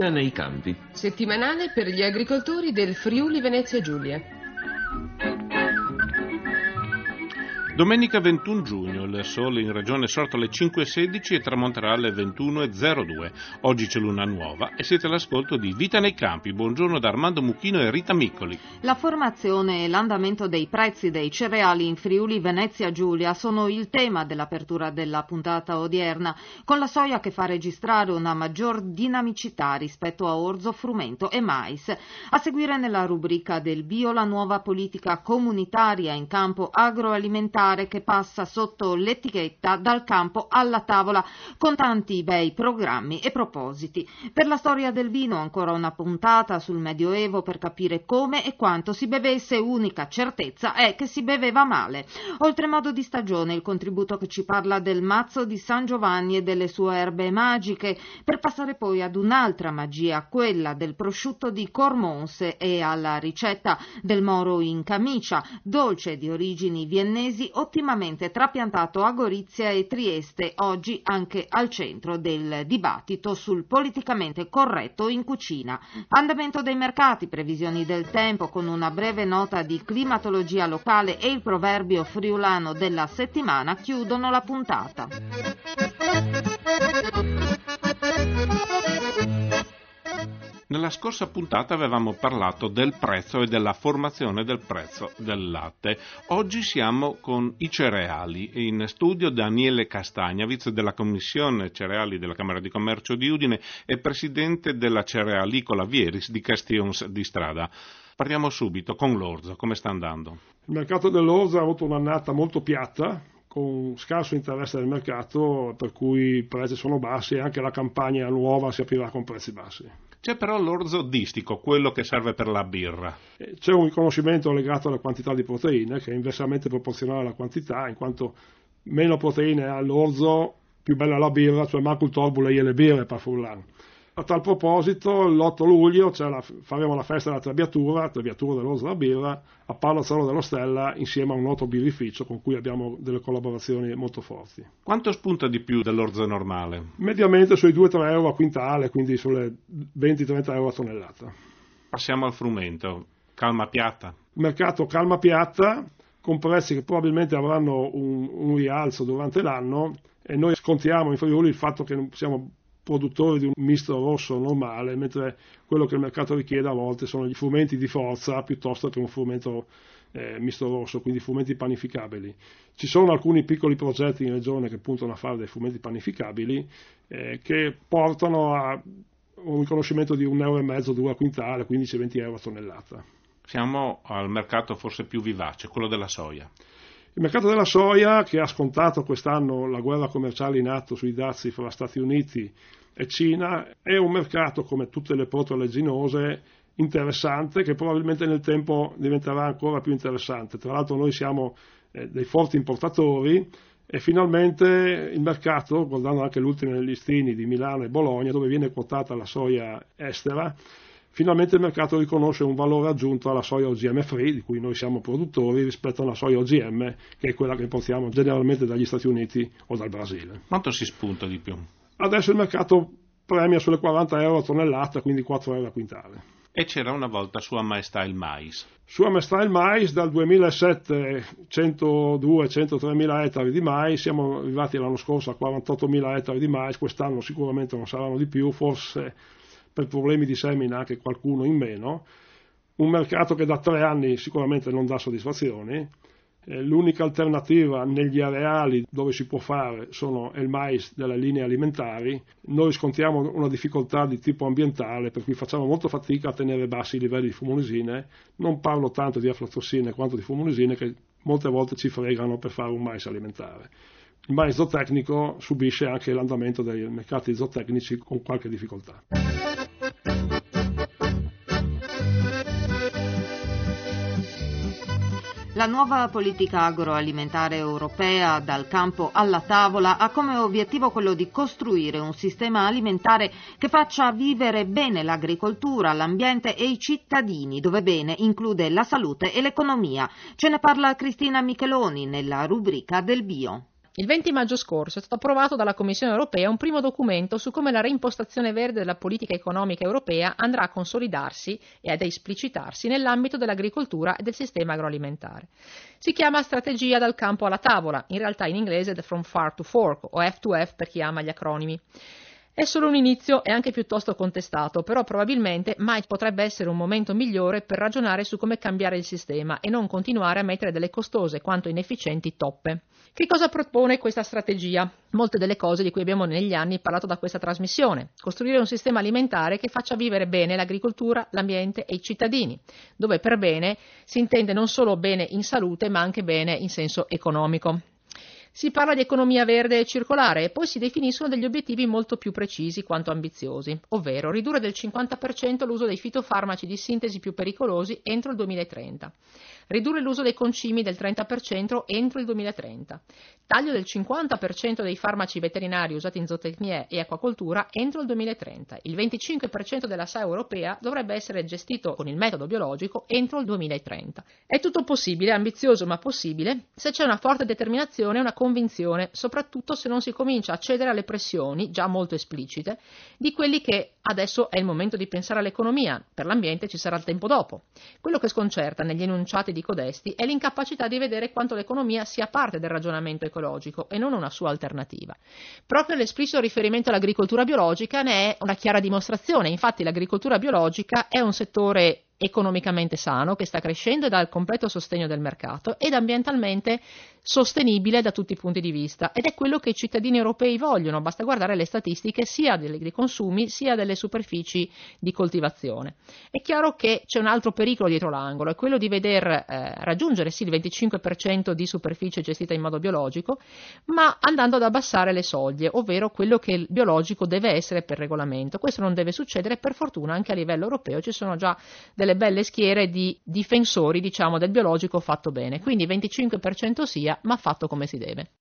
Vita nei campi. Settimanale per gli agricoltori del Friuli Venezia Giulia. Domenica 21 giugno, il sole in regione è sorto alle 5:16 e tramonterà alle 21:02. Oggi c'è luna nuova e siete all'ascolto di Vita nei campi. Buongiorno da Armando Mucchino e Rita Miccoli. La formazione e l'andamento dei prezzi dei cereali in Friuli Venezia Giulia sono il tema dell'apertura della puntata odierna, con la soia che fa registrare una maggior dinamicità rispetto a orzo, frumento e mais. A seguire nella rubrica del bio la nuova politica comunitaria in campo agroalimentare che passa sotto l'etichetta dal campo alla tavola con tanti bei programmi e propositi. Per la storia del vino ancora una puntata sul Medioevo per capire come e quanto si bevesse, unica certezza è che si beveva male. Oltremodo di stagione il contributo che ci parla del mazzo di San Giovanni e delle sue erbe magiche, per passare poi ad un'altra magia, quella del prosciutto di Cormonse, e alla ricetta del moro in camicia, dolce di origini viennesi ottimamente trapiantato a Gorizia e Trieste, oggi anche al centro del dibattito sul politicamente corretto in cucina. Andamento dei mercati, previsioni del tempo con una breve nota di climatologia locale e il proverbio friulano della settimana chiudono la puntata. Nella scorsa puntata avevamo parlato del prezzo e della formazione del prezzo del latte. Oggi siamo con i cereali e in studio Daniele Castagna, vice della Commissione Cereali della Camera di Commercio di Udine e presidente della cerealicola Vieris di Castions di Strada. Partiamo subito con l'orzo, come sta andando? Il mercato dell'orzo ha avuto un'annata molto piatta, con scarso interesse del mercato, per cui i prezzi sono bassi e anche la campagna nuova si aprirà con prezzi bassi. C'è però l'orzo distico, quello che serve per la birra. C'è un riconoscimento legato alla quantità di proteine, che è inversamente proporzionale alla quantità, in quanto meno proteine ha l'orzo, più bella la birra, cioè manco il torbule e le birre per furlan. A tal proposito, l'8 luglio faremo la festa della trebbiatura dell'orzo della birra, a Palazzolo dello Stella, insieme a un noto birrificio con cui abbiamo delle collaborazioni molto forti. Quanto spunta di più dell'orzo normale? Mediamente sui 2-3 euro a quintale, quindi sulle 20-30 euro a tonnellata. Passiamo al frumento. Calma piatta? Mercato calma piatta, con prezzi che probabilmente avranno un rialzo durante l'anno, e noi scontiamo in Friuli il fatto che non siamo produttori di un misto rosso normale, mentre quello che il mercato richiede a volte sono gli frumenti di forza piuttosto che un frumento misto rosso, quindi frumenti panificabili. Ci sono alcuni piccoli progetti in regione che puntano a fare dei frumenti panificabili che portano a un riconoscimento di 1,5 euro, 2 a quintale, 15-20 euro a tonnellata. Siamo al mercato forse più vivace, quello della soia. Il mercato della soia, che ha scontato quest'anno la guerra commerciale in atto sui dazi fra Stati Uniti e Cina, è un mercato, come tutte le proteoleginose, interessante, che probabilmente nel tempo diventerà ancora più interessante. Tra l'altro noi siamo dei forti importatori e finalmente il mercato, guardando anche gli ultimi listini di Milano e Bologna, dove viene quotata la soia estera, finalmente il mercato riconosce un valore aggiunto alla soia OGM free, di cui noi siamo produttori, rispetto alla soia OGM, che è quella che importiamo generalmente dagli Stati Uniti o dal Brasile. Quanto si spunta di più? Adesso il mercato premia sulle 40 euro a tonnellata, quindi 4 euro a quintale. E c'era una volta Sua Maestà il mais. Sua Maestà il mais, dal 2007 102-103 mila ettari di mais, siamo arrivati l'anno scorso a 48 mila ettari di mais, quest'anno sicuramente non saranno di più, forse per problemi di semina anche qualcuno in meno. Un mercato che da 3 anni sicuramente non dà soddisfazioni. L'unica alternativa negli areali dove si può fare è il mais delle linee alimentari. Noi scontiamo una difficoltà di tipo ambientale, per cui facciamo molto fatica a tenere bassi i livelli di fumulisine. Non parlo tanto di aflatossine quanto di fumulisine, che molte volte ci fregano per fare un mais alimentare. Il mais zootecnico subisce anche l'andamento dei mercati zootecnici con qualche difficoltà. La nuova politica agroalimentare europea dal campo alla tavola ha come obiettivo quello di costruire un sistema alimentare che faccia vivere bene l'agricoltura, l'ambiente e i cittadini, dove bene include la salute e l'economia. Ce ne parla Cristina Micheloni nella rubrica del bio. Il 20 maggio scorso è stato approvato dalla Commissione europea un primo documento su come la reimpostazione verde della politica economica europea andrà a consolidarsi e ad esplicitarsi nell'ambito dell'agricoltura e del sistema agroalimentare. Si chiama Strategia dal campo alla tavola, in realtà in inglese From Farm to Fork o F2F per chi ama gli acronimi. È solo un inizio e anche piuttosto contestato, però probabilmente mai potrebbe essere un momento migliore per ragionare su come cambiare il sistema e non continuare a mettere delle costose quanto inefficienti toppe. Che cosa propone questa strategia? Molte delle cose di cui abbiamo negli anni parlato da questa trasmissione. Costruire un sistema alimentare che faccia vivere bene l'agricoltura, l'ambiente e i cittadini, dove per bene si intende non solo bene in salute ma anche bene in senso economico. Si parla di economia verde e circolare e poi si definiscono degli obiettivi molto più precisi quanto ambiziosi, ovvero ridurre del 50% l'uso dei fitofarmaci di sintesi più pericolosi entro il 2030, ridurre l'uso dei concimi del 30% entro il 2030, taglio del 50% dei farmaci veterinari usati in zootecnia e acquacoltura entro il 2030, il 25% della SAE europea dovrebbe essere gestito con il metodo biologico entro il 2030. È tutto possibile, ambizioso ma possibile, se c'è una forte determinazione e una convinzione, soprattutto se non si comincia a cedere alle pressioni, già molto esplicite, di quelli che adesso è il momento di pensare all'economia, per l'ambiente ci sarà il tempo dopo. Quello che sconcerta negli enunciati di codesti è l'incapacità di vedere quanto l'economia sia parte del ragionamento ecologico e non una sua alternativa. Proprio l'esplicito riferimento all'agricoltura biologica ne è una chiara dimostrazione, infatti l'agricoltura biologica è un settore economicamente sano, che sta crescendo e dà il completo sostegno del mercato ed ambientalmente sostenibile da tutti i punti di vista ed è quello che i cittadini europei vogliono, basta guardare le statistiche sia dei consumi sia delle superfici di coltivazione. È chiaro che c'è un altro pericolo dietro l'angolo, è quello di veder raggiungere sì il 25% di superficie gestita in modo biologico, ma andando ad abbassare le soglie, ovvero quello che il biologico deve essere per regolamento. Questo non deve succedere, per fortuna anche a livello europeo ci sono già delle belle schiere di difensori, diciamo, del biologico fatto bene. Quindi 25% sia, ma fatto come si deve.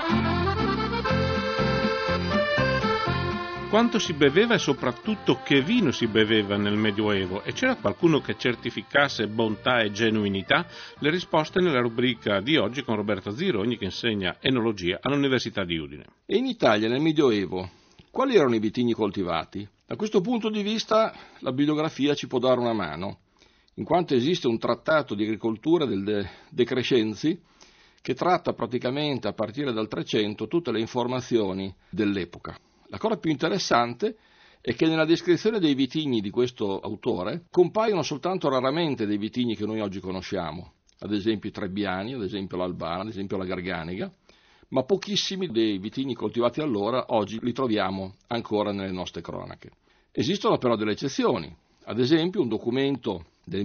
Quanto si beveva e soprattutto che vino si beveva nel Medioevo e c'era qualcuno che certificasse bontà e genuinità? Le risposte nella rubrica di oggi con Roberto Zirogni che insegna enologia all'Università di Udine. E in Italia nel Medioevo quali erano i vitigni coltivati? Da questo punto di vista la bibliografia ci può dare una mano, in quanto esiste un trattato di agricoltura del De Crescenzi che tratta praticamente a partire dal 300 tutte le informazioni dell'epoca. La cosa più interessante è che nella descrizione dei vitigni di questo autore compaiono soltanto raramente dei vitigni che noi oggi conosciamo, ad esempio i Trebbiani, ad esempio l'Albana, ad esempio la Garganiga, ma pochissimi dei vitigni coltivati allora oggi li troviamo ancora nelle nostre cronache. Esistono però delle eccezioni, ad esempio un documento del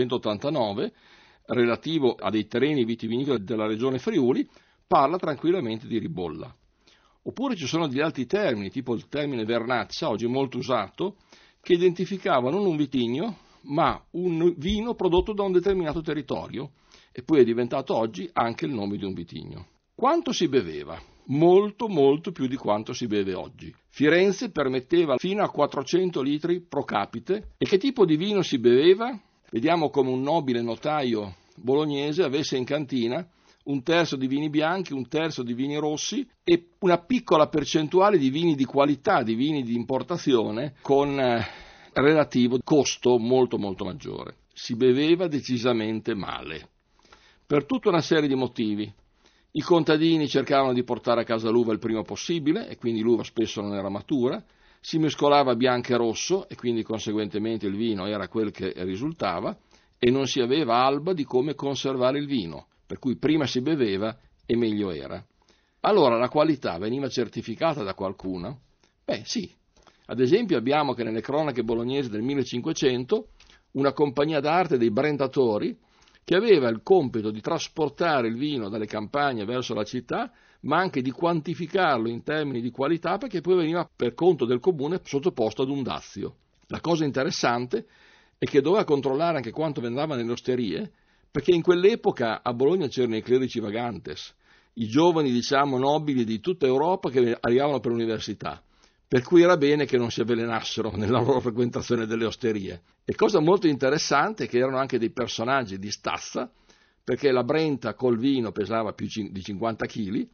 1289 relativo a dei terreni vitivinicoli della regione Friuli parla tranquillamente di ribolla. Oppure ci sono degli altri termini, tipo il termine vernaccia, oggi molto usato, che identificava non un vitigno, ma un vino prodotto da un determinato territorio, e poi è diventato oggi anche il nome di un vitigno. Quanto si beveva? Molto, molto più di quanto si beve oggi. Firenze permetteva fino a 400 litri pro capite. E che tipo di vino si beveva? Vediamo come un nobile notaio bolognese avesse in cantina un terzo di vini bianchi, un terzo di vini rossi e una piccola percentuale di vini di qualità, di vini di importazione con relativo costo molto molto maggiore. Si beveva decisamente male, per tutta una serie di motivi. I contadini cercavano di portare a casa l'uva il prima possibile e quindi l'uva spesso non era matura, si mescolava bianco e rosso e quindi conseguentemente il vino era quel che risultava e non si aveva alba di come conservare il vino, per cui prima si beveva e meglio era. Allora la qualità veniva certificata da qualcuno? Beh sì, ad esempio abbiamo che nelle cronache bolognesi del 1500 una compagnia d'arte dei Brentatori che aveva il compito di trasportare il vino dalle campagne verso la città, ma anche di quantificarlo in termini di qualità, perché poi veniva per conto del comune sottoposto ad un dazio. La cosa interessante è che doveva controllare anche quanto vendava nelle osterie, perché in quell'epoca a Bologna c'erano i clerici vagantes, i giovani, nobili di tutta Europa che arrivavano per l'università, per cui era bene che non si avvelenassero nella loro frequentazione delle osterie. E cosa molto interessante è che erano anche dei personaggi di stazza, perché la Brenta col vino pesava più di 50 kg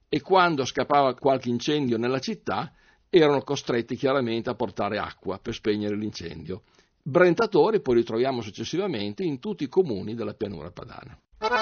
e quando scappava qualche incendio nella città erano costretti chiaramente a portare acqua per spegnere l'incendio. Brentatori poi li troviamo successivamente in tutti i comuni della pianura padana.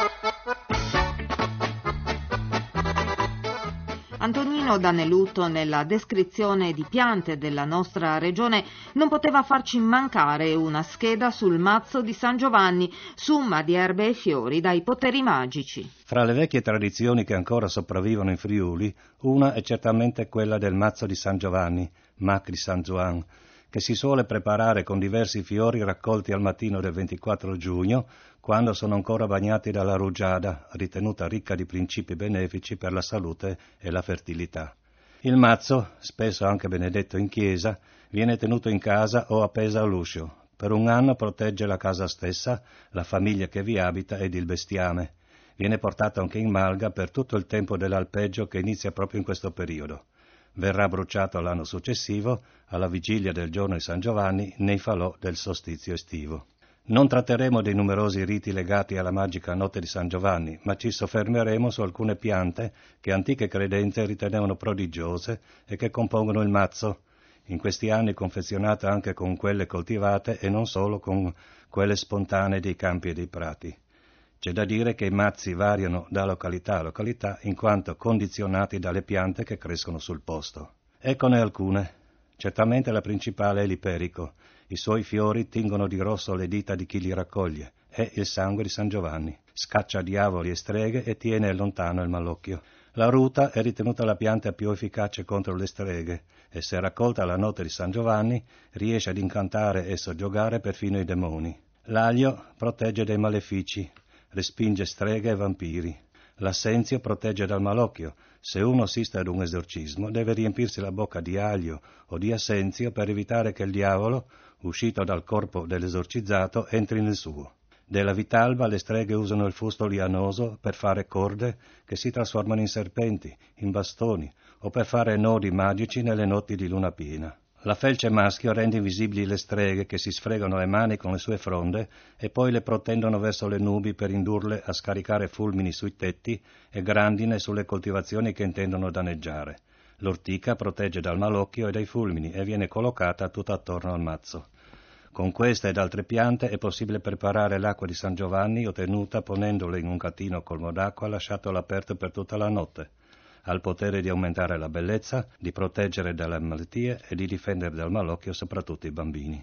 Antonino Danelutto, nella descrizione di piante della nostra regione, non poteva farci mancare una scheda sul mazzo di San Giovanni, summa di erbe e fiori dai poteri magici. Fra le vecchie tradizioni che ancora sopravvivono in Friuli, una è certamente quella del mazzo di San Giovanni, Mac di San Juan, che si suole preparare con diversi fiori raccolti al mattino del 24 giugno, quando sono ancora bagnati dalla rugiada, ritenuta ricca di principi benefici per la salute e la fertilità. Il mazzo, spesso anche benedetto in chiesa, viene tenuto in casa o appeso all'uscio. Per un anno protegge la casa stessa, la famiglia che vi abita ed il bestiame. Viene portato anche in malga per tutto il tempo dell'alpeggio che inizia proprio in questo periodo. Verrà bruciato l'anno successivo, alla vigilia del giorno di San Giovanni, nei falò del solstizio estivo. Non tratteremo dei numerosi riti legati alla magica notte di San Giovanni, ma ci soffermeremo su alcune piante che antiche credenze ritenevano prodigiose e che compongono il mazzo, in questi anni confezionate anche con quelle coltivate e non solo con quelle spontanee dei campi e dei prati. C'è da dire che i mazzi variano da località a località in quanto condizionati dalle piante che crescono sul posto. Eccone alcune. Certamente la principale è l'iperico. I suoi fiori tingono di rosso le dita di chi li raccoglie. È il sangue di San Giovanni. Scaccia diavoli e streghe e tiene lontano il malocchio. La ruta è ritenuta la pianta più efficace contro le streghe e se raccolta la notte di San Giovanni riesce ad incantare e soggiogare perfino i demoni. L'aglio protegge dai malefici, respinge streghe e vampiri. L'assenzio protegge dal malocchio. Se uno assiste ad un esorcismo deve riempirsi la bocca di aglio o di assenzio per evitare che il diavolo, uscito dal corpo dell'esorcizzato, entri nel suo. Della vitalba le streghe usano il fusto lianoso per fare corde che si trasformano in serpenti, in bastoni o per fare nodi magici nelle notti di luna piena. La felce maschio rende invisibili le streghe che si sfregano le mani con le sue fronde e poi le protendono verso le nubi per indurle a scaricare fulmini sui tetti e grandine sulle coltivazioni che intendono danneggiare. L'ortica protegge dal malocchio e dai fulmini e viene collocata tutto attorno al mazzo. Con queste ed altre piante è possibile preparare l'acqua di San Giovanni ottenuta ponendola in un catino colmo d'acqua lasciato all'aperto per tutta la notte. Ha il potere di aumentare la bellezza, di proteggere dalle malattie e di difendere dal malocchio soprattutto i bambini.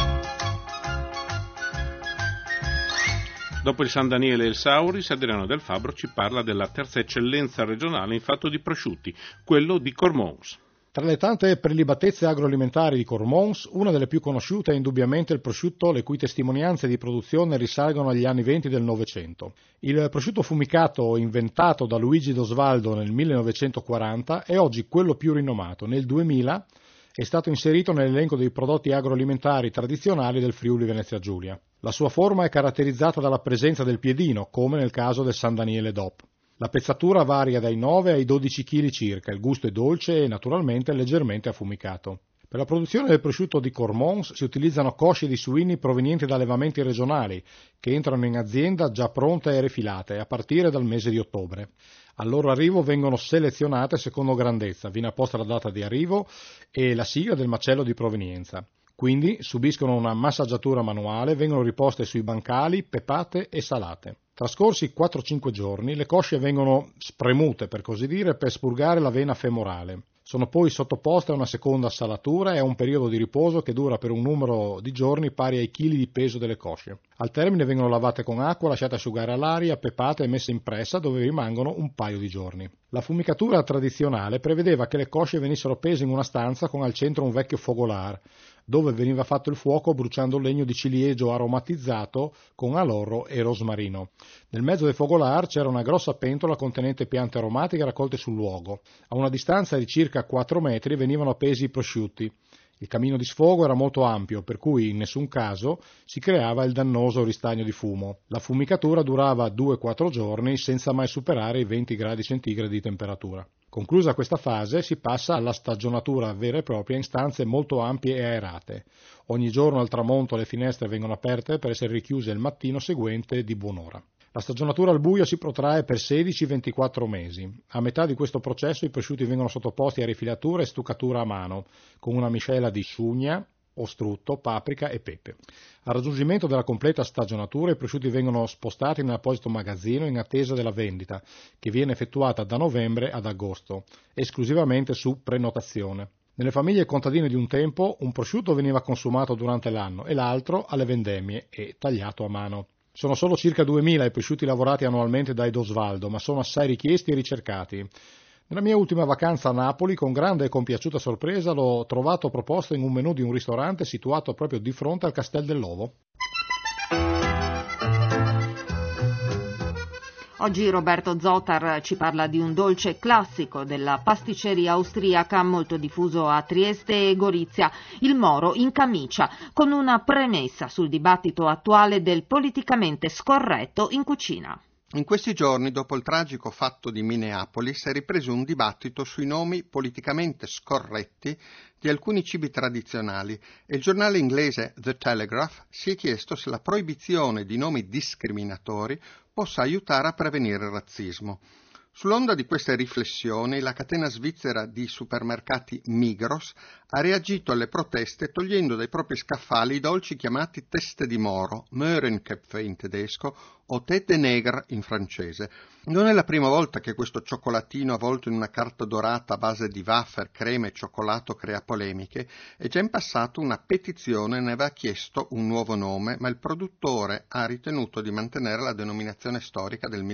Dopo il San Daniele e il Sauris, Adriano Del Fabbro ci parla della terza eccellenza regionale in fatto di prosciutti, quello di Cormons. Tra le tante prelibatezze agroalimentari di Cormons, una delle più conosciute è indubbiamente il prosciutto, le cui testimonianze di produzione risalgono agli anni 20 del Novecento. Il prosciutto fumicato, inventato da Luigi D'Osvaldo nel 1940, è oggi quello più rinomato. Nel 2000 è stato inserito nell'elenco dei prodotti agroalimentari tradizionali del Friuli Venezia Giulia. La sua forma è caratterizzata dalla presenza del piedino, come nel caso del San Daniele DOP. La pezzatura varia dai 9 ai 12 kg circa, il gusto è dolce e naturalmente leggermente affumicato. Per la produzione del prosciutto di Cormons si utilizzano cosce di suini provenienti da allevamenti regionali, che entrano in azienda già pronte e refilate, a partire dal mese di ottobre. Al loro arrivo vengono selezionate secondo grandezza, viene apposta la data di arrivo e la sigla del macello di provenienza. Quindi subiscono una massaggiatura manuale, vengono riposte sui bancali, pepate e salate. Trascorsi 4-5 giorni, le cosce vengono spremute, per così dire, per spurgare la vena femorale. Sono poi sottoposte a una seconda salatura e a un periodo di riposo che dura per un numero di giorni pari ai chili di peso delle cosce. Al termine vengono lavate con acqua, lasciate asciugare all'aria, pepate e messe in pressa dove rimangono un paio di giorni. La fumicatura tradizionale prevedeva che le cosce venissero appese in una stanza con al centro un vecchio fogolar, dove veniva fatto il fuoco bruciando legno di ciliegio aromatizzato con aloro e rosmarino. Nel mezzo del fogolar c'era una grossa pentola contenente piante aromatiche raccolte sul luogo. A una distanza di circa 4 metri venivano appesi i prosciutti. Il camino di sfogo era molto ampio, per cui in nessun caso si creava il dannoso ristagno di fumo. La fumicatura durava 2-4 giorni senza mai superare i 20 gradi centigradi di temperatura. Conclusa questa fase si passa alla stagionatura vera e propria in stanze molto ampie e aerate. Ogni giorno al tramonto le finestre vengono aperte per essere richiuse il mattino seguente di buon'ora. La stagionatura al buio si protrae per 16-24 mesi. A metà di questo processo i prosciutti vengono sottoposti a rifilatura e stuccatura a mano, con una miscela di sciugna, ostrutto, paprika e pepe. Al raggiungimento della completa stagionatura i prosciutti vengono spostati in un apposito magazzino in attesa della vendita, che viene effettuata da novembre ad agosto, esclusivamente su prenotazione. Nelle famiglie contadine di un tempo un prosciutto veniva consumato durante l'anno e l'altro alle vendemmie e tagliato a mano. Sono solo circa 2000 i prosciutti lavorati annualmente da Edosvaldo, ma sono assai richiesti e ricercati. Nella mia ultima vacanza a Napoli, con grande e compiaciuta sorpresa, l'ho trovato proposto in un menù di un ristorante situato proprio di fronte al Castel dell'Ovo. Oggi Roberto Zotar ci parla di un dolce classico della pasticceria austriaca molto diffuso a Trieste e Gorizia, il moro in camicia, con una premessa sul dibattito attuale del politicamente scorretto in cucina. In questi giorni, dopo il tragico fatto di Minneapolis, è ripreso un dibattito sui nomi politicamente scorretti di alcuni cibi tradizionali e il giornale inglese The Telegraph si è chiesto se la proibizione di nomi discriminatori possa aiutare a prevenire il razzismo. Sull'onda di queste riflessioni, la catena svizzera di supermercati Migros ha reagito alle proteste togliendo dai propri scaffali i dolci chiamati teste di moro, Möhrenköpfe in tedesco o tête de nègre in francese. Non è la prima volta che questo cioccolatino avvolto in una carta dorata a base di wafer, crema e cioccolato crea polemiche e già in passato una petizione ne aveva chiesto un nuovo nome, ma il produttore ha ritenuto di mantenere la denominazione storica del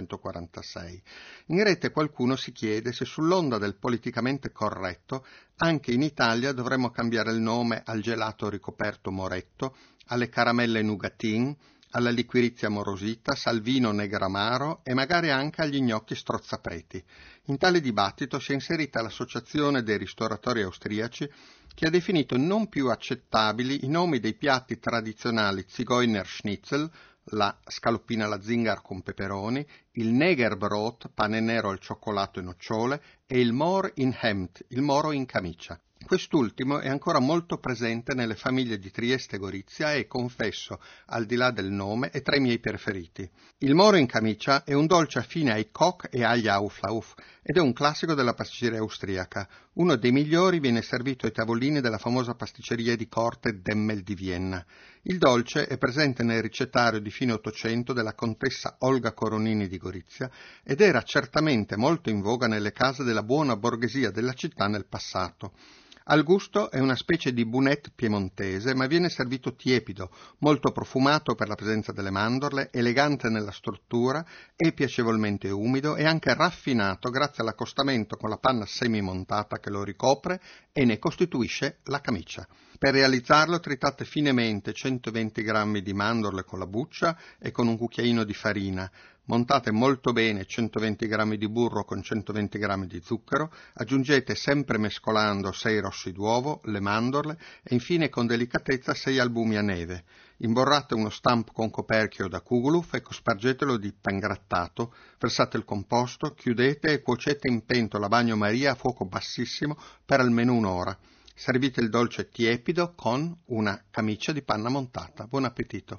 1946. In rete qualcuno si chiede se sull'onda del politicamente corretto anche in Italia dovremmo cambiare il nome al gelato ricoperto moretto, alle caramelle nougatin, alla liquirizia morosita, salvino negramaro e magari anche agli gnocchi strozzapreti. In tale dibattito si è inserita l'associazione dei ristoratori austriaci che ha definito non più accettabili i nomi dei piatti tradizionali Zigeuner Schnitzel, la scaloppina alla zingar con peperoni, il Negerbrot, pane nero al cioccolato e nocciole, e il Mor in Hemd, il moro in camicia. Quest'ultimo è ancora molto presente nelle famiglie di Trieste e Gorizia e, confesso, al di là del nome, è tra i miei preferiti. Il moro in camicia è un dolce affine ai Koch e agli Auflauf ed è un classico della pasticceria austriaca. Uno dei migliori viene servito ai tavolini della famosa pasticceria di corte Demmel di Vienna. Il dolce è presente nel ricettario di fine Ottocento della contessa Olga Coronini di Gorizia ed era certamente molto in voga nelle case della buona borghesia della città nel passato. Al gusto è una specie di bunette piemontese, ma viene servito tiepido, molto profumato per la presenza delle mandorle, elegante nella struttura e piacevolmente umido e anche raffinato grazie all'accostamento con la panna semimontata che lo ricopre e ne costituisce la camicia. Per realizzarlo tritate finemente 120 grammi di mandorle con la buccia e con un cucchiaino di farina. Montate molto bene 120 grammi di burro con 120 grammi di zucchero, aggiungete sempre mescolando 6 rossi d'uovo, le mandorle e infine con delicatezza 6 albumi a neve. Imborrate uno stampo con coperchio da Kugelhof e cospargetelo di pangrattato, versate il composto, chiudete e cuocete in pentola a bagnomaria a fuoco bassissimo per almeno un'ora. Servite il dolce tiepido con una camicia di panna montata. Buon appetito!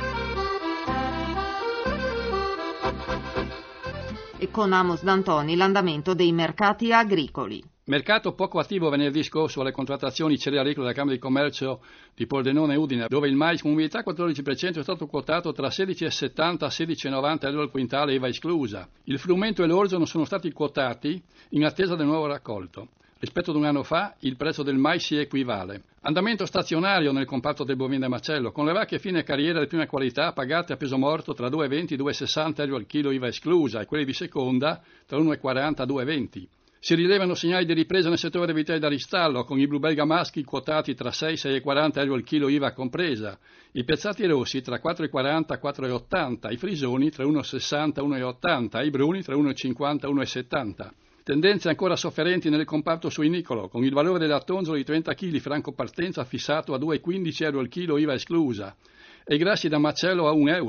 E con Amos D'Antoni l'andamento dei mercati agricoli. Mercato poco attivo venerdì scorso alle contrattazioni cerealicole della Camera di Commercio di Pordenone e Udine, dove il mais con umidità 14% è stato quotato tra 16,70 a 16,90 euro al quintale IVA esclusa. Il frumento e l'orzo non sono stati quotati in attesa del nuovo raccolto. Rispetto ad un anno fa il prezzo del mais si equivale. Andamento stazionario nel comparto del bovino e macello, con le vacche fine carriera di prima qualità pagate a peso morto tra 2,20 e 2,60 euro al chilo IVA esclusa e quelle di seconda tra 1,40 a 2,20. Si rilevano segnali di ripresa nel settore dei vitelli da ristallo, con i bluebelga maschi quotati tra 6 e 6,40 euro al chilo IVA compresa, i pezzati rossi tra 4,40 e 4,80, i frisoni tra 1,60 e 1,80, i bruni tra 1,50 e 1,70. Tendenze ancora sofferenti nel comparto suinicolo, con il valore della tonzola di 30 kg franco partenza fissato a 2,15 euro al chilo IVA esclusa e i grassi da macello a 1 euro.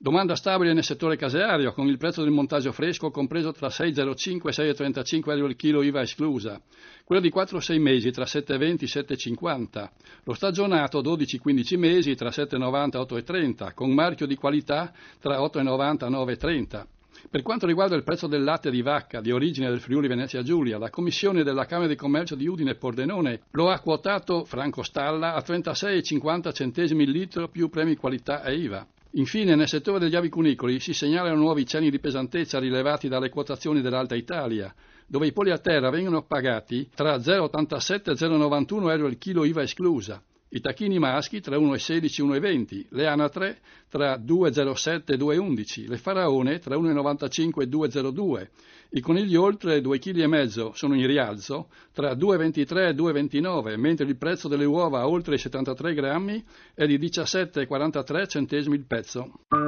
Domanda stabile nel settore caseario, con il prezzo del montaggio fresco compreso tra 6,05 e 6,35 euro il chilo IVA esclusa. Quello di 4-6 mesi tra 7,20 e 7,50. Lo stagionato 12-15 mesi tra 7,90 e 8,30, con marchio di qualità tra 8,90 e 9,30. Per quanto riguarda il prezzo del latte di vacca di origine del Friuli Venezia Giulia, la commissione della Camera di Commercio di Udine e Pordenone lo ha quotato franco stalla a 36,50 centesimi il litro più premi qualità e IVA. Infine, nel settore degli avicunicoli si segnalano nuovi cenni di pesantezza rilevati dalle quotazioni dell'Alta Italia, dove i polli a terra vengono pagati tra 0,87 e 0,91 euro il chilo IVA esclusa, i tacchini maschi tra 1,16 e 1,20, le anatre tra 2,07 e 2,11, le faraone tra 1,95 e 2,02, i conigli oltre 2,5 kg sono in rialzo tra 2,23 e 2,29, mentre il prezzo delle uova oltre i 73 grammi è di 17,43 centesimi il pezzo.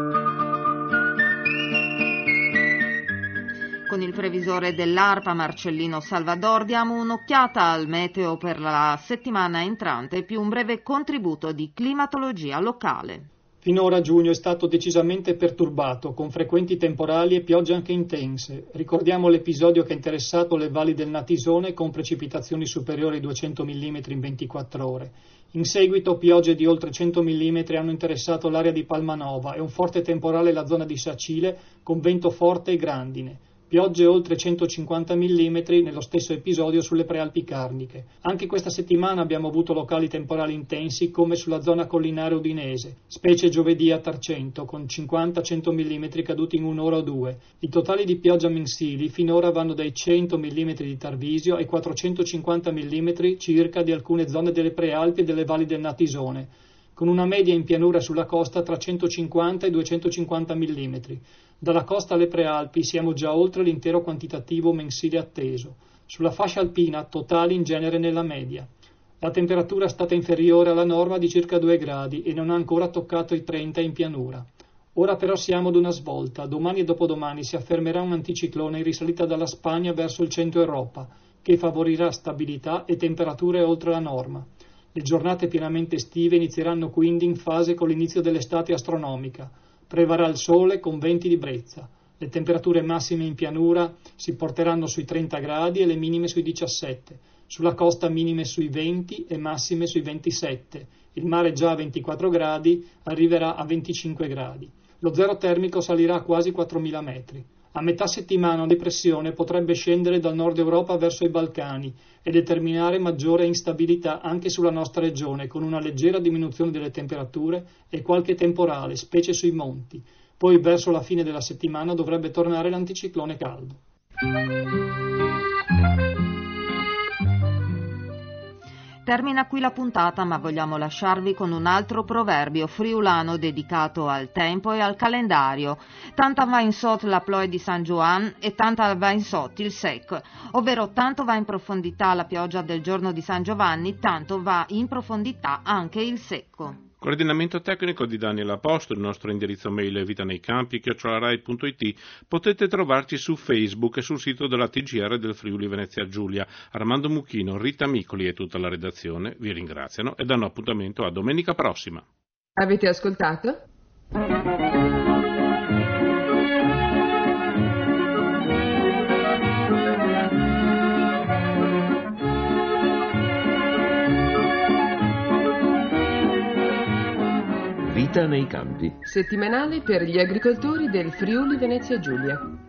Con il previsore dell'ARPA Marcellino Salvador diamo un'occhiata al meteo per la settimana entrante più un breve contributo di climatologia locale. Finora giugno è stato decisamente perturbato, con frequenti temporali e piogge anche intense. Ricordiamo l'episodio che ha interessato le valli del Natisone con precipitazioni superiori ai 200 mm in 24 ore. In seguito piogge di oltre 100 mm hanno interessato l'area di Palmanova e un forte temporale la zona di Sacile con vento forte e grandine. Piogge oltre 150 mm nello stesso episodio sulle prealpi carniche. Anche questa settimana abbiamo avuto locali temporali intensi come sulla zona collinare udinese, specie giovedì a Tarcento, con 50-100 mm caduti in un'ora o due. I totali di pioggia mensili finora vanno dai 100 mm di Tarvisio ai 450 mm circa di alcune zone delle prealpi e delle valli del Natisone, con una media in pianura sulla costa tra 150 e 250 mm. Dalla costa alle prealpi siamo già oltre l'intero quantitativo mensile atteso. Sulla fascia alpina totali in genere nella media. La temperatura è stata inferiore alla norma di circa 2 gradi e non ha ancora toccato i 30 in pianura. Ora però siamo ad una svolta. Domani e dopodomani si affermerà un anticiclone in risalita dalla Spagna verso il centro Europa, che favorirà stabilità e temperature oltre la norma. Le giornate pienamente estive inizieranno quindi in fase con l'inizio dell'estate astronomica. Prevarrà il sole con venti di brezza. Le temperature massime in pianura si porteranno sui 30 gradi e le minime sui 17. Sulla costa minime sui 20 e massime sui 27. Il mare già a 24 gradi arriverà a 25 gradi. Lo zero termico salirà a quasi 4.000 metri. A metà settimana la depressione potrebbe scendere dal nord Europa verso i Balcani e determinare maggiore instabilità anche sulla nostra regione, con una leggera diminuzione delle temperature e qualche temporale, specie sui monti. Poi verso la fine della settimana dovrebbe tornare l'anticiclone caldo. Termina qui la puntata, ma vogliamo lasciarvi con un altro proverbio friulano dedicato al tempo e al calendario. Tanta va in sot la ploie di San Gioan e tanta va in sot il sec, ovvero tanto va in profondità la pioggia del giorno di San Giovanni, tanto va in profondità anche il secco. Coordinamento tecnico di Daniel Aposto, il nostro indirizzo mail è vitaneiCampi@rai.it. Potete trovarci su Facebook e sul sito della TGR del Friuli Venezia Giulia. Armando Mucchino, Rita Micoli e tutta la redazione vi ringraziano e danno appuntamento a domenica prossima. Avete ascoltato? Vita nei campi. Settimanale per gli agricoltori del Friuli Venezia Giulia.